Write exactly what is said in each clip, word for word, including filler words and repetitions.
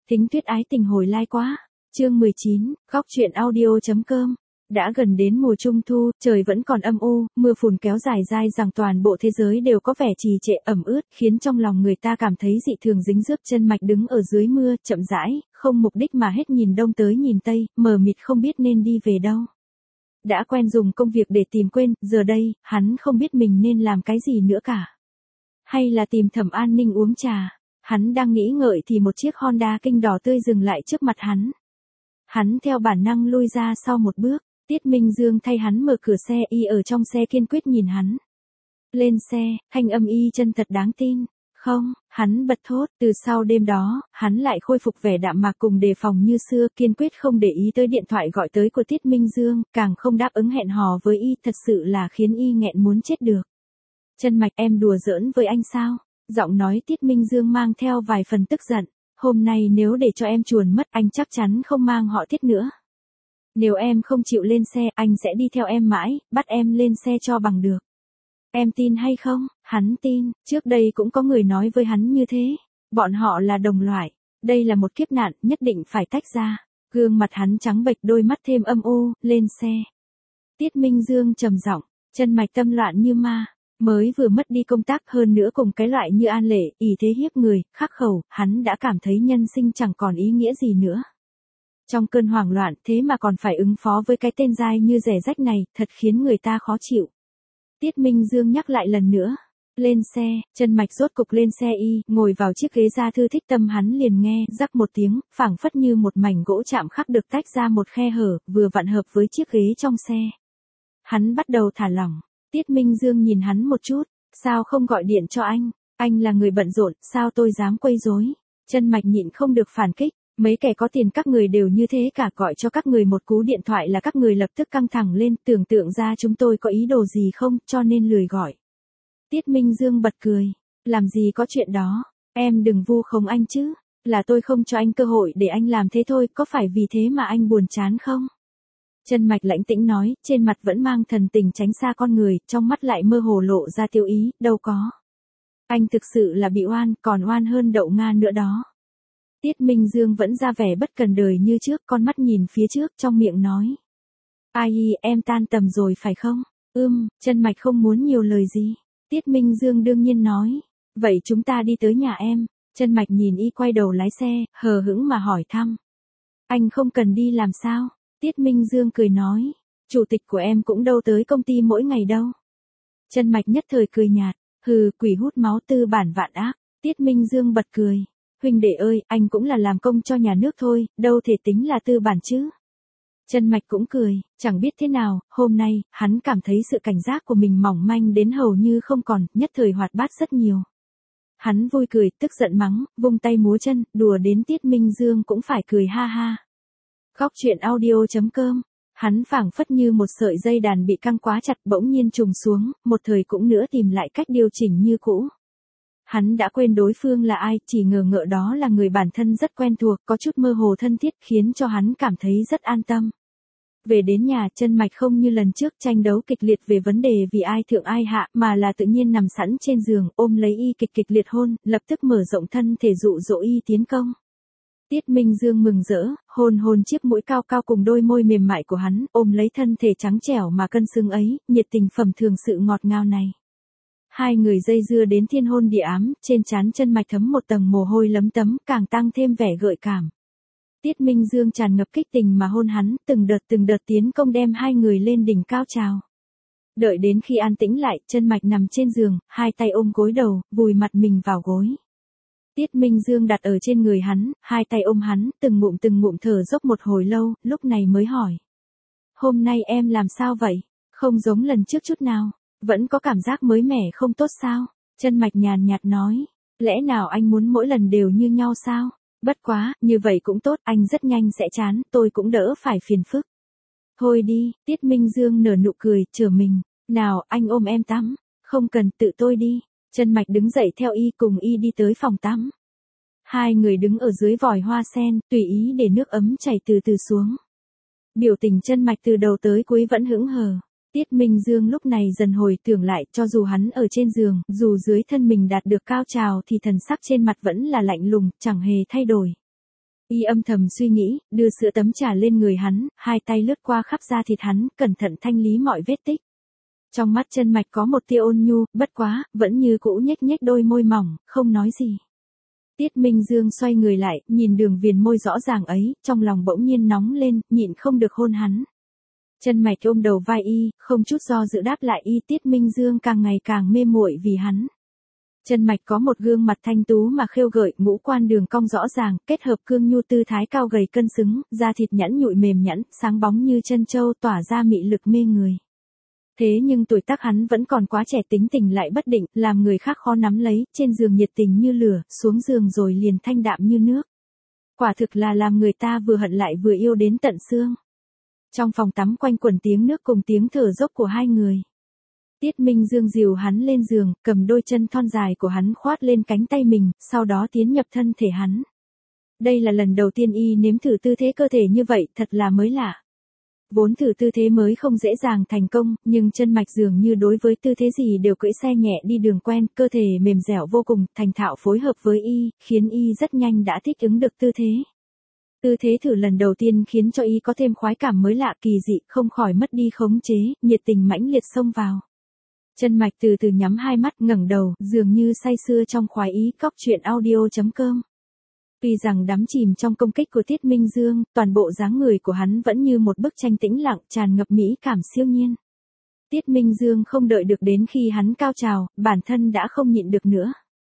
Thính Tuyết ái tình hồi lai quá. Chương mười chín, góc truyện audio.com. Đã gần đến mùa trung thu, trời vẫn còn âm u, mưa phùn kéo dài dai dẳng toàn bộ thế giới đều có vẻ trì trệ ẩm ướt, khiến trong lòng người ta cảm thấy dị thường dính dước. Chân Mạch đứng ở dưới mưa, chậm rãi, không mục đích mà hết nhìn đông tới nhìn tây, mờ mịt không biết nên đi về đâu. Đã quen dùng công việc để tìm quên, giờ đây, hắn không biết mình nên làm cái gì nữa cả. Hay là tìm Thẩm An Ninh uống trà. Hắn đang nghĩ ngợi thì một chiếc Honda Kinh đỏ tươi dừng lại trước mặt hắn. Hắn theo bản năng lui ra sau một bước, Tiết Minh Dương thay hắn mở cửa xe, y ở trong xe kiên quyết nhìn hắn. Lên xe, thanh âm y chân thật đáng tin. Không, hắn bật thốt, từ sau đêm đó, hắn lại khôi phục vẻ đạm mạc cùng đề phòng như xưa, kiên quyết không để ý tới điện thoại gọi tới của Tiết Minh Dương, càng không đáp ứng hẹn hò với y, thật sự là khiến y nghẹn muốn chết được. Chân Mạch, em đùa giỡn với anh sao? Giọng nói Tiết Minh Dương mang theo vài phần tức giận. Hôm nay nếu để cho em chuồn mất, anh chắc chắn không mang họ Tiết nữa. Nếu em không chịu lên xe, anh sẽ đi theo em mãi, bắt em lên xe cho bằng được. Em tin hay không? Hắn tin, trước đây cũng có người nói với hắn như thế. Bọn họ là đồng loại. Đây là một kiếp nạn, nhất định phải tách ra. Gương mặt hắn trắng bệch, đôi mắt thêm âm u, lên xe. Tiết Minh Dương trầm giọng, Chân Mạch tâm loạn như ma. Mới vừa mất đi công tác, hơn nữa cùng cái loại như An Lệ, ỷ thế hiếp người, khắc khẩu, hắn đã cảm thấy nhân sinh chẳng còn ý nghĩa gì nữa. Trong cơn hoảng loạn, thế mà còn phải ứng phó với cái tên dai như rẻ rách này, thật khiến người ta khó chịu. Tiết Minh Dương nhắc lại lần nữa. Lên xe, Chân Mạch rốt cục lên xe y, ngồi vào chiếc ghế da thư thích tâm, hắn liền nghe, rắc một tiếng, phảng phất như một mảnh gỗ chạm khắc được tách ra một khe hở, vừa vặn hợp với chiếc ghế trong xe. Hắn bắt đầu thả lỏng. Tiết Minh Dương nhìn hắn một chút, sao không gọi điện cho anh, anh là người bận rộn, sao tôi dám quấy rối. Chân Mạch nhịn không được phản kích, mấy kẻ có tiền các người đều như thế cả, gọi cho các người một cú điện thoại là các người lập tức căng thẳng lên, tưởng tượng ra chúng tôi có ý đồ gì không, cho nên lười gọi. Tiết Minh Dương bật cười, làm gì có chuyện đó, em đừng vu khống anh chứ, là tôi không cho anh cơ hội để anh làm thế thôi, có phải vì thế mà anh buồn chán không? Chân Mạch lãnh tĩnh nói, trên mặt vẫn mang thần tình tránh xa con người, trong mắt lại mơ hồ lộ ra tiêu ý, đâu có. Anh thực sự là bị oan, còn oan hơn đậu Nga nữa đó. Tiết Minh Dương vẫn ra vẻ bất cần đời như trước, con mắt nhìn phía trước, trong miệng nói. Ai, em tan tầm rồi phải không? Ưm, Chân Mạch không muốn nhiều lời gì. Tiết Minh Dương đương nhiên nói. Vậy chúng ta đi tới nhà em. Chân Mạch nhìn y quay đầu lái xe, hờ hững mà hỏi thăm. Anh không cần đi làm sao? Tiết Minh Dương cười nói, chủ tịch của em cũng đâu tới công ty mỗi ngày đâu. Chân Mạch nhất thời cười nhạt, hừ, quỷ hút máu tư bản vạn ác. Tiết Minh Dương bật cười, huynh đệ ơi, anh cũng là làm công cho nhà nước thôi, đâu thể tính là tư bản chứ. Chân Mạch cũng cười, chẳng biết thế nào, hôm nay, hắn cảm thấy sự cảnh giác của mình mỏng manh đến hầu như không còn, nhất thời hoạt bát rất nhiều. Hắn vui cười, tức giận mắng, vung tay múa chân, đùa đến Tiết Minh Dương cũng phải cười ha ha. Góc truyện audio.com. Hắn phảng phất như một sợi dây đàn bị căng quá chặt, bỗng nhiên trùng xuống, một thời cũng nữa tìm lại cách điều chỉnh như cũ. Hắn đã quên đối phương là ai, chỉ ngờ ngợ đó là người bản thân rất quen thuộc, có chút mơ hồ thân thiết, khiến cho hắn cảm thấy rất an tâm. Về đến nhà, Chân Mạch không như lần trước tranh đấu kịch liệt về vấn đề vì ai thượng ai hạ, mà là tự nhiên nằm sẵn trên giường, ôm lấy y kịch kịch liệt hôn, lập tức mở rộng thân thể dụ dỗ y tiến công. Tiết Minh Dương mừng rỡ, hôn hôn chiếc mũi cao cao cùng đôi môi mềm mại của hắn, ôm lấy thân thể trắng trẻo mà cân xứng ấy, nhiệt tình phẩm thường sự ngọt ngào này. Hai người dây dưa đến thiên hôn địa ám, trên trán Chân Mạch thấm một tầng mồ hôi lấm tấm, càng tăng thêm vẻ gợi cảm. Tiết Minh Dương tràn ngập kích tình mà hôn hắn, từng đợt từng đợt tiến công đem hai người lên đỉnh cao trào. Đợi đến khi an tĩnh lại, Chân Mạch nằm trên giường, hai tay ôm gối đầu, vùi mặt mình vào gối. Tiết Minh Dương đặt ở trên người hắn, hai tay ôm hắn, từng ngụm từng ngụm thở dốc một hồi lâu, lúc này mới hỏi. Hôm nay em làm sao vậy? Không giống lần trước chút nào, vẫn có cảm giác mới mẻ không tốt sao? Chân Mạch nhàn nhạt nói, lẽ nào anh muốn mỗi lần đều như nhau sao? Bất quá, như vậy cũng tốt, anh rất nhanh sẽ chán, tôi cũng đỡ phải phiền phức. Thôi đi, Tiết Minh Dương nở nụ cười, chở mình, nào anh ôm em tắm, không cần, tự tôi đi. Chân Mạch đứng dậy theo y cùng y đi tới phòng tắm. Hai người đứng ở dưới vòi hoa sen, tùy ý để nước ấm chảy từ từ xuống. Biểu tình Chân Mạch từ đầu tới cuối vẫn hững hờ. Tiết Minh Dương lúc này dần hồi tưởng lại, cho dù hắn ở trên giường, dù dưới thân mình đạt được cao trào thì thần sắc trên mặt vẫn là lạnh lùng, chẳng hề thay đổi. Y âm thầm suy nghĩ, đưa sữa tấm trà lên người hắn, hai tay lướt qua khắp da thịt hắn, cẩn thận thanh lý mọi vết tích. Trong mắt Chân Mạch có một tia ôn nhu, bất quá, vẫn như cũ nhếch nhếch đôi môi mỏng, không nói gì. Tiết Minh Dương xoay người lại, nhìn đường viền môi rõ ràng ấy, trong lòng bỗng nhiên nóng lên, nhịn không được hôn hắn. Chân Mạch ôm đầu vai y, không chút do dự đáp lại y. Tiết Minh Dương càng ngày càng mê muội vì hắn. Chân Mạch có một gương mặt thanh tú mà khêu gợi, ngũ quan đường cong rõ ràng, kết hợp cương nhu tư thái cao gầy cân xứng, da thịt nhẵn nhụi mềm nhẵn, sáng bóng như chân châu, tỏa ra mị lực mê người. Thế nhưng tuổi tác hắn vẫn còn quá trẻ, tính tình lại bất định, làm người khác khó nắm lấy, trên giường nhiệt tình như lửa, xuống giường rồi liền thanh đạm như nước. Quả thực là làm người ta vừa hận lại vừa yêu đến tận xương. Trong phòng tắm quanh quẩn tiếng nước cùng tiếng thở dốc của hai người. Tiết Minh Dương dìu hắn lên giường, cầm đôi chân thon dài của hắn khoát lên cánh tay mình, sau đó tiến nhập thân thể hắn. Đây là lần đầu tiên y nếm thử tư thế cơ thể như vậy, thật là mới lạ. Vốn thử tư thế mới không dễ dàng thành công, nhưng Chân Mạch dường như đối với tư thế gì đều cưỡi xe nhẹ đi đường quen, cơ thể mềm dẻo vô cùng, thành thạo phối hợp với y, khiến y rất nhanh đã thích ứng được tư thế. Tư thế thử lần đầu tiên khiến cho y có thêm khoái cảm mới lạ kỳ dị, không khỏi mất đi khống chế, nhiệt tình mãnh liệt xông vào. Chân Mạch từ từ nhắm hai mắt, ngẩng đầu, dường như say sưa trong khoái ý. Cóc truyện audio chấm com. Tuy rằng đắm chìm trong công kích của Tiết Minh Dương, toàn bộ dáng người của hắn vẫn như một bức tranh tĩnh lặng, tràn ngập mỹ cảm siêu nhiên. Tiết Minh Dương không đợi được đến khi hắn cao trào, bản thân đã không nhịn được nữa.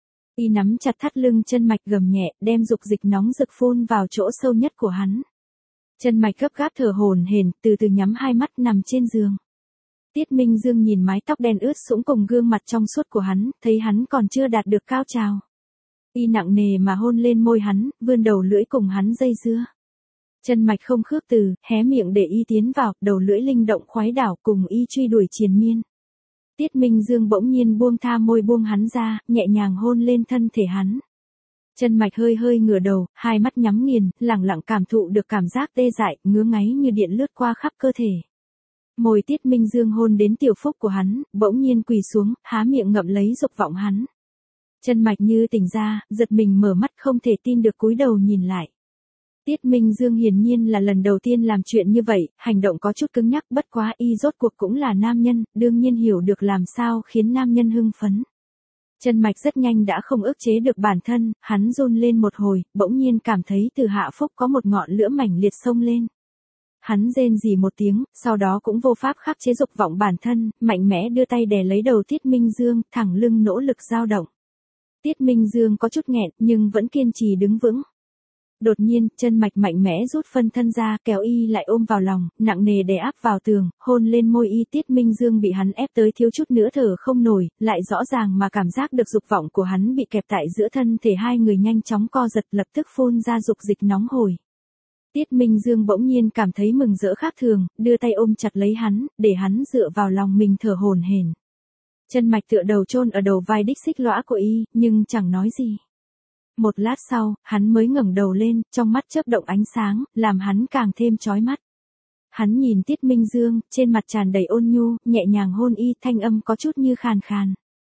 Y nắm chặt thắt lưng Chân Mạch, gầm nhẹ, đem dục dịch nóng rực phun vào chỗ sâu nhất của hắn. Chân Mạch gấp gáp thở hổn hển, từ từ nhắm hai mắt nằm trên giường. Tiết Minh Dương nhìn mái tóc đen ướt sũng cùng gương mặt trong suốt của hắn, thấy hắn còn chưa đạt được cao trào. Y nặng nề mà hôn lên môi hắn, vươn đầu lưỡi cùng hắn dây dưa. Chân Mạch không khước từ, hé miệng để y tiến vào, đầu lưỡi linh động khoái đảo, cùng y truy đuổi triền miên. Tiết Minh Dương bỗng nhiên buông tha môi buông hắn ra, nhẹ nhàng hôn lên thân thể hắn. Chân Mạch hơi hơi ngửa đầu, hai mắt nhắm nghiền, lẳng lặng cảm thụ được cảm giác tê dại, ngứa ngáy như điện lướt qua khắp cơ thể. Môi Tiết Minh Dương hôn đến tiểu phúc của hắn, bỗng nhiên quỳ xuống, há miệng ngậm lấy dục vọng hắn. Chân Mạch như tỉnh ra, giật mình mở mắt, không thể tin được, cúi đầu nhìn lại. Tiết Minh Dương hiển nhiên là lần đầu tiên làm chuyện như vậy, hành động có chút cứng nhắc, bất quá y rốt cuộc cũng là nam nhân, đương nhiên hiểu được làm sao khiến nam nhân hưng phấn. Chân Mạch rất nhanh đã không ức chế được bản thân, hắn run lên một hồi, bỗng nhiên cảm thấy từ hạ phúc có một ngọn lửa mãnh liệt xông lên. Hắn rên rỉ một tiếng, sau đó cũng vô pháp khắc chế dục vọng bản thân, mạnh mẽ đưa tay đè lấy đầu Tiết Minh Dương, thẳng lưng nỗ lực dao động. Tiết Minh Dương có chút nghẹn, nhưng vẫn kiên trì đứng vững. Đột nhiên, Chân Mạch mạnh mẽ rút phân thân ra, kéo y lại ôm vào lòng, nặng nề đè áp vào tường, hôn lên môi y. Tiết Minh Dương bị hắn ép tới thiếu chút nữa thở không nổi, lại rõ ràng mà cảm giác được dục vọng của hắn bị kẹp tại giữa thân thể hai người, nhanh chóng co giật, lập tức phun ra dục dịch nóng hổi. Tiết Minh Dương bỗng nhiên cảm thấy mừng rỡ khác thường, đưa tay ôm chặt lấy hắn, để hắn dựa vào lòng mình thở hổn hển. Chân Mạch tựa đầu chôn ở đầu vai đích xích lõa của y, nhưng chẳng nói gì. Một lát sau, hắn mới ngẩng đầu lên, trong mắt chớp động ánh sáng, làm hắn càng thêm chói mắt. Hắn nhìn Tiết Minh Dương, trên mặt tràn đầy ôn nhu, nhẹ nhàng hôn y, thanh âm có chút như khàn khàn.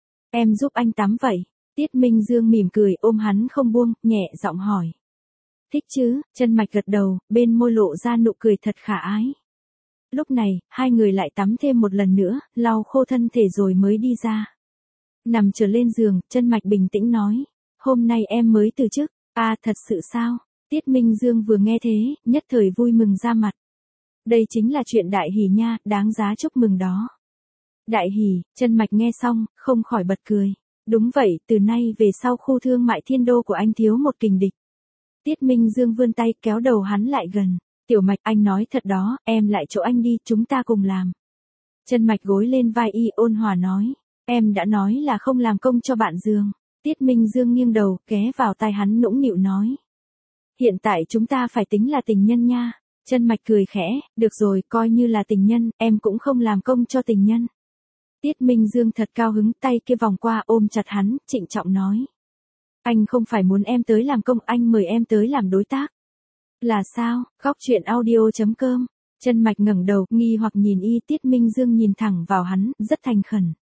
Em giúp anh tắm vậy. Tiết Minh Dương mỉm cười, ôm hắn không buông, nhẹ giọng hỏi. Thích chứ? Chân Mạch gật đầu, bên môi lộ ra nụ cười thật khả ái. Lúc này, hai người lại tắm thêm một lần nữa, lau khô thân thể rồi mới đi ra. Nằm trở lên giường, Chân Mạch bình tĩnh nói. Hôm nay em mới từ chức. À, thật sự sao? Tiết Minh Dương vừa nghe thế, nhất thời vui mừng ra mặt. Đây chính là chuyện đại hỷ nha, đáng giá chúc mừng đó. Đại hỷ, Chân Mạch nghe xong, không khỏi bật cười. Đúng vậy, từ nay về sau khu thương mại Thiên Đô của anh thiếu một kình địch. Tiết Minh Dương vươn tay kéo đầu hắn lại gần. Tiểu Mạch, anh nói thật đó, em lại chỗ anh đi, chúng ta cùng làm. Chân Mạch gối lên vai y, ôn hòa nói. Em đã nói là không làm công cho bạn giường. Tiết Minh Dương nghiêng đầu, ghé vào tai hắn nũng nịu nói. Hiện tại chúng ta phải tính là tình nhân nha. Chân Mạch cười khẽ, được rồi, coi như là tình nhân, em cũng không làm công cho tình nhân. Tiết Minh Dương thật cao hứng, tay kia vòng qua ôm chặt hắn, trịnh trọng nói. Anh không phải muốn em tới làm công, anh mời em tới làm đối tác. Là sao? Cóc truyện audio chấm com. Chân Mạch ngẩng đầu, nghi hoặc nhìn y. Tiết Minh Dương nhìn thẳng vào hắn, rất thành khẩn.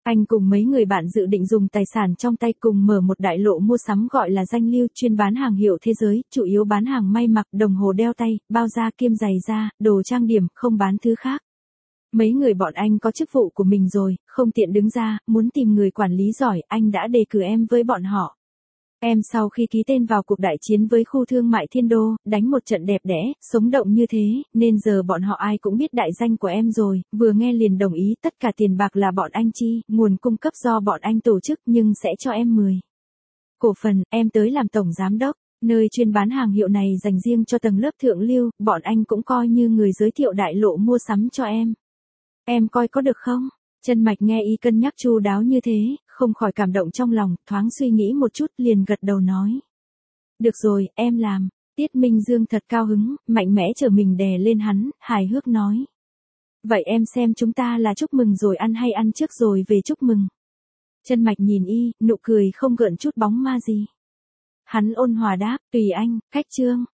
Anh cùng mấy người bạn dự định dùng tài sản trong tay cùng mở một đại lộ mua sắm gọi là Danh Lưu, chuyên bán hàng hiệu thế giới, chủ yếu bán hàng may mặc, đồng hồ đeo tay, bao da kiêm giày da, đồ trang điểm, không bán thứ khác. Mấy người bọn anh có chức vụ của mình rồi, không tiện đứng ra, muốn tìm người quản lý giỏi, anh đã đề cử em với bọn họ. Em sau khi ký tên vào cuộc đại chiến với khu thương mại Thiên Đô, đánh một trận đẹp đẽ, sống động như thế, nên giờ bọn họ ai cũng biết đại danh của em rồi, vừa nghe liền đồng ý, tất cả tiền bạc là bọn anh chi, nguồn cung cấp do bọn anh tổ chức nhưng sẽ cho em mười cổ phần, em tới làm tổng giám đốc, nơi chuyên bán hàng hiệu này dành riêng cho tầng lớp thượng lưu, bọn anh cũng coi như người giới thiệu đại lộ mua sắm cho em. Em coi có được không? Trân Mạch nghe y cân nhắc chu đáo như thế, không khỏi cảm động trong lòng, thoáng suy nghĩ một chút liền gật đầu nói. Được rồi, em làm. Tiết Minh Dương thật cao hứng, mạnh mẽ trở mình đè lên hắn, hài hước nói. Vậy em xem chúng ta là chúc mừng rồi ăn hay ăn trước rồi về chúc mừng. Trân Mạch nhìn y, nụ cười không gợn chút bóng ma gì. Hắn ôn hòa đáp, tùy anh, khách trương.